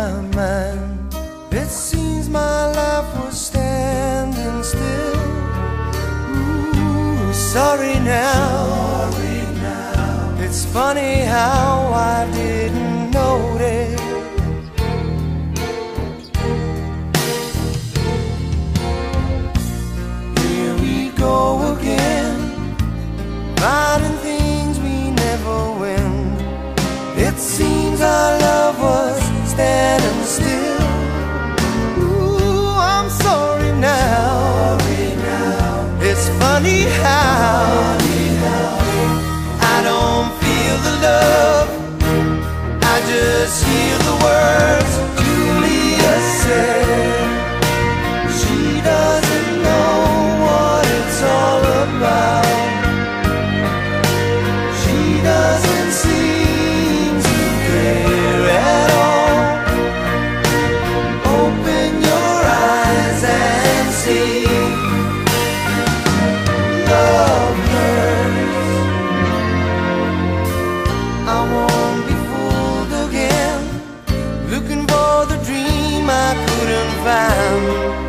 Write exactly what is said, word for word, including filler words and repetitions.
my mind. It seems my life was standing still. Ooh, sorry now. Sorry now. It's funny how I didn't notice. Here we go again, fighting things we never win. It seems our love was standing still. Ooh, I'm sorry now. Sorry now. It's funny how, funny how I don't feel the love, I just hear the words Julia said. She doesn't know what it's all about. She doesn't seem to care at all. Open your eyes and see. Love hurts. I won't be fooled again, looking for the dream I couldn't find.